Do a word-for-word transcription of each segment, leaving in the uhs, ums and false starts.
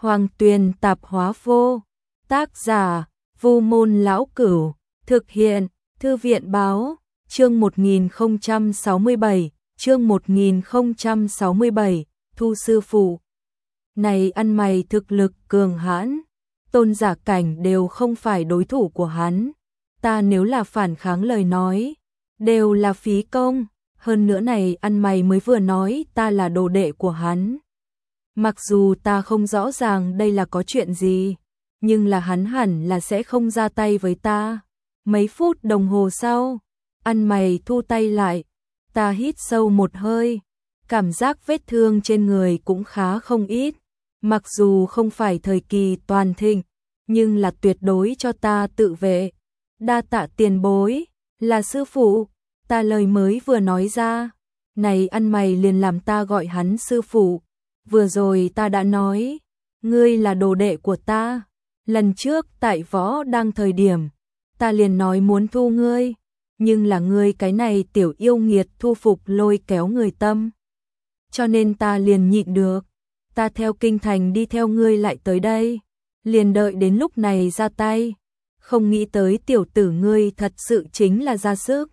Hoàng Tuyền Tạp Hóa Vô. Tác giả: Vu Môn Lão Cửu. Thực hiện: Thư viện Báo. Chương một nghìn không trăm sáu mươi bảy, chương một nghìn không trăm sáu mươi bảy, Thu sư phụ. Này ăn mày thực lực cường hãn, tôn giả cảnh đều không phải đối thủ của hắn. Ta nếu là phản kháng lời nói, đều là phí công. Hơn nữa này ăn mày mới vừa nói ta là đồ đệ của hắn. Mặc dù ta không rõ ràng đây là có chuyện gì, nhưng là hắn hẳn là sẽ không ra tay với ta. Mấy phút đồng hồ sau, ăn mày thu tay lại. Ta hít sâu một hơi, cảm giác vết thương trên người cũng khá không ít. Mặc dù không phải thời kỳ toàn thịnh, nhưng là tuyệt đối cho ta tự vệ. Đa tạ tiền bối, là sư phụ. Ta lời mới vừa nói ra, này ăn mày liền làm ta gọi hắn sư phụ. Vừa rồi ta đã nói, ngươi là đồ đệ của ta. Lần trước tại võ đang thời điểm, ta liền nói muốn thu ngươi, nhưng là ngươi cái này tiểu yêu nghiệt thu phục lôi kéo người tâm. Cho nên ta liền nhịn được, ta theo kinh thành đi theo ngươi lại tới đây, liền đợi đến lúc này ra tay. Không nghĩ tới tiểu tử ngươi thật sự chính là ra sức.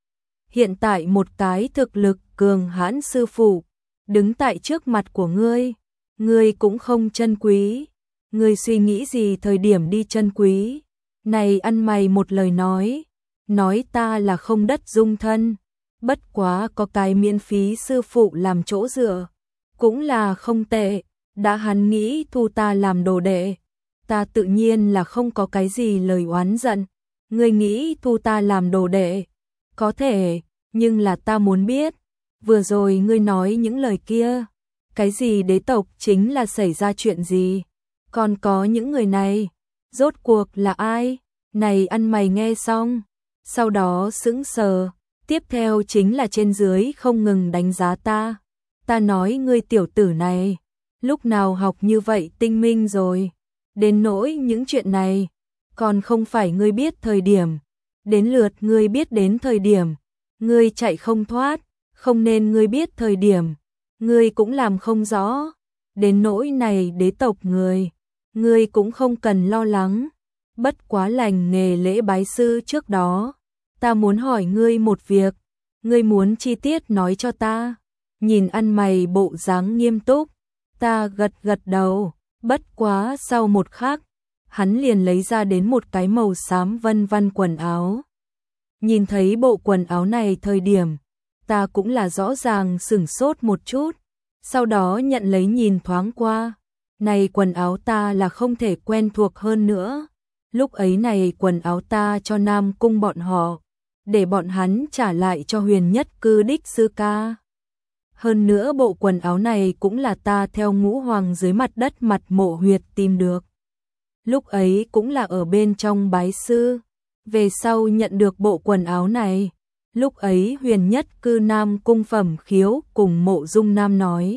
Hiện tại một cái thực lực cường hãn sư phụ đứng tại trước mặt của ngươi, ngươi cũng không trân quý. Ngươi suy nghĩ gì thời điểm đi trân quý? Này ăn mày một lời nói, nói ta là không đất dung thân, bất quá có cái miễn phí sư phụ làm chỗ dựa, cũng là không tệ. Đã hắn nghĩ thu ta làm đồ đệ, ta tự nhiên là không có cái gì lời oán giận. Ngươi nghĩ thu ta làm đồ đệ, có thể, nhưng là ta muốn biết, vừa rồi ngươi nói những lời kia, cái gì đế tộc chính là xảy ra chuyện gì? Còn có những người này, rốt cuộc là ai? Này ăn mày nghe xong, sau đó sững sờ, tiếp theo chính là trên dưới không ngừng đánh giá ta. Ta nói ngươi tiểu tử này, lúc nào học như vậy tinh minh rồi, đến nỗi những chuyện này, còn không phải ngươi biết thời điểm, đến lượt ngươi biết đến thời điểm, ngươi chạy không thoát, không nên ngươi biết thời điểm, ngươi cũng làm không rõ. Đến nỗi này đế tộc người, ngươi cũng không cần lo lắng. Bất quá lành nghề lễ bái sư trước đó, ta muốn hỏi ngươi một việc, ngươi muốn chi tiết nói cho ta. Nhìn ăn mày bộ dáng nghiêm túc, ta gật gật đầu. Bất quá sau một khắc, hắn liền lấy ra đến một cái màu xám vân vân quần áo. Nhìn thấy bộ quần áo này thời điểm, ta cũng là rõ ràng sửng sốt một chút, sau đó nhận lấy nhìn thoáng qua. Này quần áo ta là không thể quen thuộc hơn nữa. Lúc ấy này quần áo ta cho Nam Cung bọn họ, để bọn hắn trả lại cho Huyền Nhất Cư đích sư ca. Hơn nữa bộ quần áo này cũng là ta theo Ngũ Hoàng dưới mặt đất mặt mộ huyệt tìm được. Lúc ấy cũng là ở bên trong bái sư. Về sau nhận được bộ quần áo này, lúc ấy Huyền Nhất Cư Nam Cung Phẩm Khiếu cùng Mộ Dung Nam nói,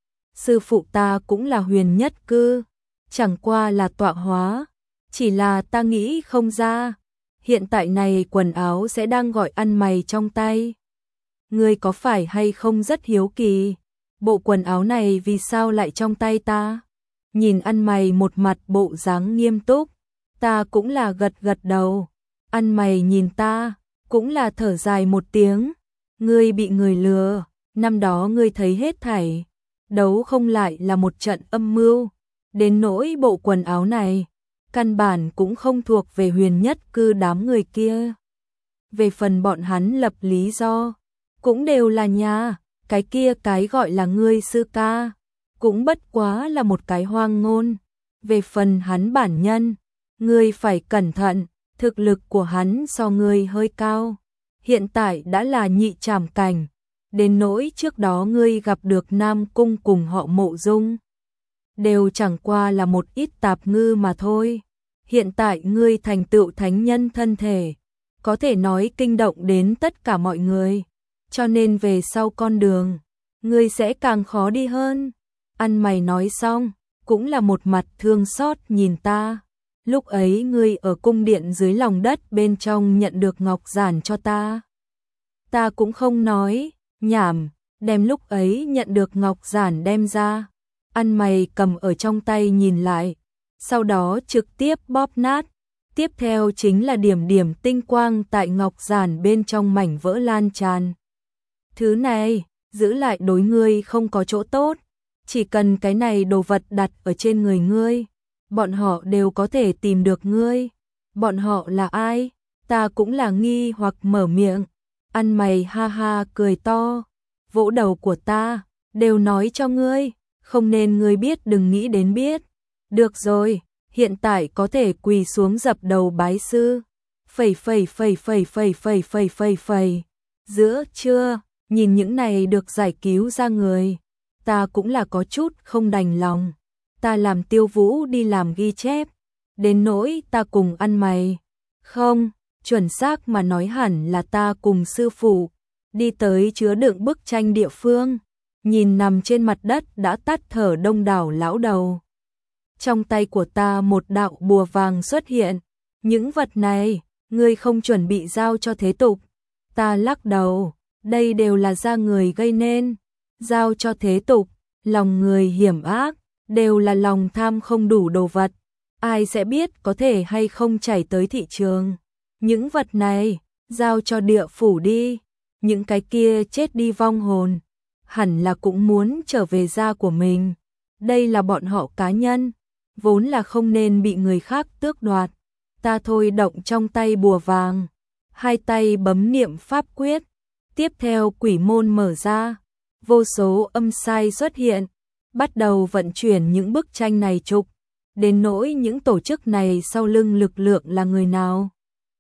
sư phụ ta cũng là Huyền Nhất Cư, chẳng qua là tọa hóa, chỉ là ta nghĩ không ra, hiện tại này quần áo sẽ đang gọi ăn mày trong tay. Ngươi có phải hay không rất hiếu kỳ, bộ quần áo này vì sao lại trong tay ta? Nhìn ăn mày một mặt bộ dáng nghiêm túc, ta cũng là gật gật đầu. Ăn mày nhìn ta, cũng là thở dài một tiếng. Ngươi bị người lừa, năm đó ngươi thấy hết thảy, đấu không lại là một trận âm mưu. Đến nỗi bộ quần áo này, căn bản cũng không thuộc về Huyền Nhất Cư đám người kia. Về phần bọn hắn lập lý do, cũng đều là nhà, cái kia cái gọi là ngươi sư ca, cũng bất quá là một cái hoang ngôn. Về phần hắn bản nhân, ngươi phải cẩn thận, thực lực của hắn so ngươi hơi cao, hiện tại đã là nhị trảm cảnh. Đến nỗi trước đó ngươi gặp được Nam Cung cùng họ Mộ Dung, đều chẳng qua là một ít tạp ngư mà thôi. Hiện tại ngươi thành tựu thánh nhân thân thể, có thể nói kinh động đến tất cả mọi người, cho nên về sau con đường, ngươi sẽ càng khó đi hơn. Ăn mày nói xong, cũng là một mặt thương xót nhìn ta. Lúc ấy ngươi ở cung điện dưới lòng đất bên trong nhận được ngọc giản cho ta. Ta cũng không nói nhảm, đem lúc ấy nhận được ngọc giản đem ra. Ăn mày cầm ở trong tay nhìn lại, sau đó trực tiếp bóp nát. Tiếp theo chính là điểm điểm tinh quang tại ngọc giản bên trong mảnh vỡ lan tràn. Thứ này, giữ lại đối ngươi không có chỗ tốt, chỉ cần cái này đồ vật đặt ở trên người ngươi, bọn họ đều có thể tìm được ngươi. Bọn họ là ai? Ta cũng là nghi hoặc mở miệng. Ăn mày ha ha cười to, vỗ đầu của ta, đều nói cho ngươi, không nên ngươi biết đừng nghĩ đến biết. Được rồi, hiện tại có thể quỳ xuống dập đầu bái sư. Phẩy phẩy phẩy phẩy phẩy phẩy phẩy phẩy phẩy. Giữa trưa, nhìn những này được giải cứu ra người, ta cũng là có chút không đành lòng. Ta làm Tiêu Vũ đi làm ghi chép, đến nỗi ta cùng ăn mày. Không, chuẩn xác mà nói hẳn là ta cùng sư phụ đi tới chứa đựng bức tranh địa phương, nhìn nằm trên mặt đất đã tắt thở đông đảo lão đầu. Trong tay của ta một đạo bùa vàng xuất hiện, những vật này, ngươi không chuẩn bị giao cho thế tục. Ta lắc đầu, đây đều là do người gây nên, giao cho thế tục, lòng người hiểm ác, đều là lòng tham không đủ đồ vật, ai sẽ biết có thể hay không chảy tới thị trường. Những vật này, giao cho địa phủ đi, những cái kia chết đi vong hồn, hẳn là cũng muốn trở về gia của mình. Đây là bọn họ cá nhân, vốn là không nên bị người khác tước đoạt. Ta thôi động trong tay bùa vàng, hai tay bấm niệm pháp quyết, tiếp theo quỷ môn mở ra, vô số âm sai xuất hiện, bắt đầu vận chuyển những bức tranh này trục, đến nỗi những tổ chức này sau lưng lực lượng là người nào.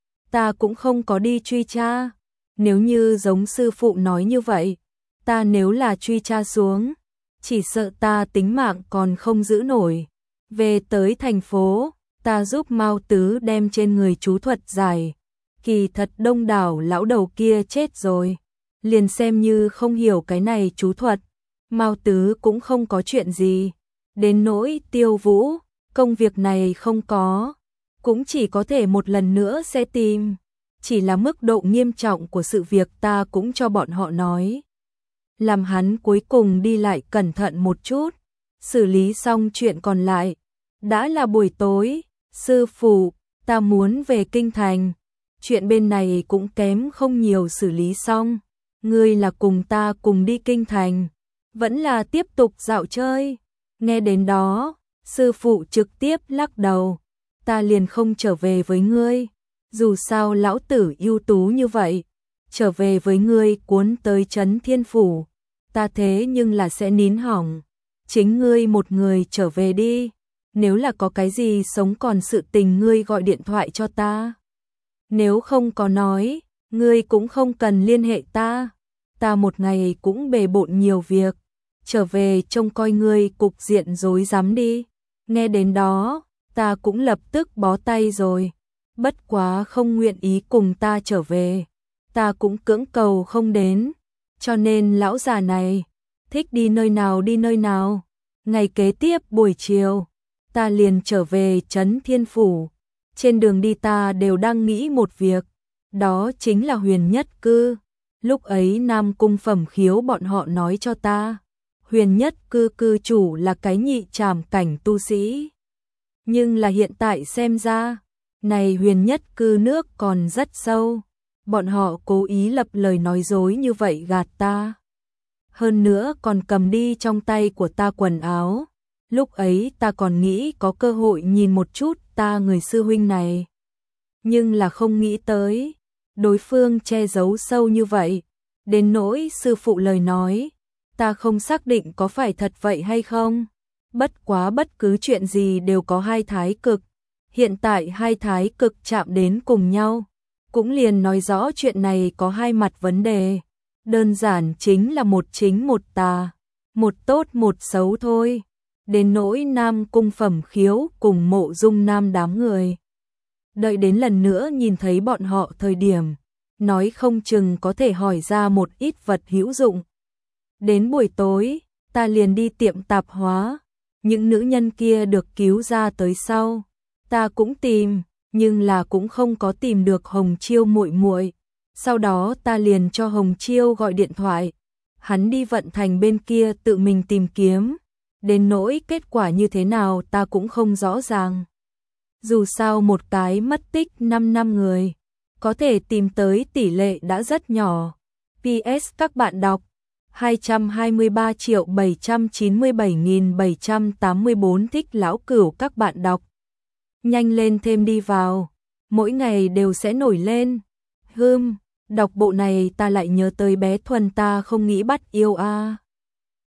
Ta cũng không có đi truy tra, nếu như giống sư phụ nói như vậy, ta nếu là truy tra xuống, chỉ sợ ta tính mạng còn không giữ nổi. Về tới thành phố, ta giúp Mao Tứ đem trên người chú thuật giải, kỳ thật đông đảo lão đầu kia chết rồi, liền xem như không hiểu cái này chú thuật, Mao Tứ cũng không có chuyện gì. Đến nỗi Tiêu Vũ, công việc này không có, cũng chỉ có thể một lần nữa sẽ tìm, chỉ là mức độ nghiêm trọng của sự việc ta cũng cho bọn họ nói. Làm hắn cuối cùng đi lại cẩn thận một chút, xử lý xong chuyện còn lại. Đã là buổi tối, sư phụ, ta muốn về kinh thành, chuyện bên này cũng kém không nhiều xử lý xong. Ngươi là cùng ta cùng đi kinh thành, vẫn là tiếp tục dạo chơi? Nghe đến đó, sư phụ trực tiếp lắc đầu, ta liền không trở về với ngươi, dù sao lão tử ưu tú như vậy, trở về với ngươi cuốn tới Trấn Thiên Phủ, ta thế nhưng là sẽ nín hỏng, chính ngươi một người trở về đi, nếu là có cái gì sống còn sự tình ngươi gọi điện thoại cho ta. Nếu không có nói, ngươi cũng không cần liên hệ ta, ta một ngày cũng bề bộn nhiều việc, trở về trông coi ngươi cục diện rối rắm đi. Nghe đến đó, ta cũng lập tức bó tay rồi, bất quá không nguyện ý cùng ta trở về, ta cũng cưỡng cầu không đến, cho nên lão già này, thích đi nơi nào đi nơi nào. Ngày kế tiếp buổi chiều, ta liền trở về Trấn Thiên Phủ, trên đường đi ta đều đang nghĩ một việc, đó chính là Huyền Nhất Cư. Lúc ấy Nam Cung Phẩm Khiếu bọn họ nói cho ta, Huyền Nhất Cư cư chủ là cái nhị trảm cảnh tu sĩ. Nhưng là hiện tại xem ra, này Huyền Nhất Cư nước còn rất sâu, bọn họ cố ý lập lời nói dối như vậy gạt ta. Hơn nữa còn cầm đi trong tay của ta quần áo, lúc ấy ta còn nghĩ có cơ hội nhìn một chút ta người sư huynh này. Nhưng là không nghĩ tới, đối phương che giấu sâu như vậy, đến nỗi sư phụ lời nói, ta không xác định có phải thật vậy hay không. Bất quá bất cứ chuyện gì đều có hai thái cực, hiện tại hai thái cực chạm đến cùng nhau, cũng liền nói rõ chuyện này có hai mặt vấn đề, đơn giản chính là một chính một tà, một tốt một xấu thôi. Đến nỗi Nam Cung Phẩm Khiếu cùng Mộ Dung Nam đám người, đợi đến lần nữa nhìn thấy bọn họ thời điểm, nói không chừng có thể hỏi ra một ít vật hữu dụng. Đến buổi tối, ta liền đi tiệm tạp hóa, những nữ nhân kia được cứu ra tới sau, ta cũng tìm, nhưng là cũng không có tìm được Hồng Chiêu muội muội. Sau đó ta liền cho Hồng Chiêu gọi điện thoại, hắn đi vận thành bên kia tự mình tìm kiếm, đến nỗi kết quả như thế nào ta cũng không rõ ràng. Dù sao một cái mất tích năm năm người, có thể tìm tới tỷ lệ đã rất nhỏ. pê ét các bạn đọc hai trăm hai mươi ba triệu bảy trăm chín mươi bảy nghìn bảy trăm tám mươi tư thích Lão Cửu các bạn đọc. Nhanh lên thêm đi vào, mỗi ngày đều sẽ nổi lên. Hưm, đọc bộ này ta lại nhớ tới bé Thuần ta không nghĩ bắt yêu a. À.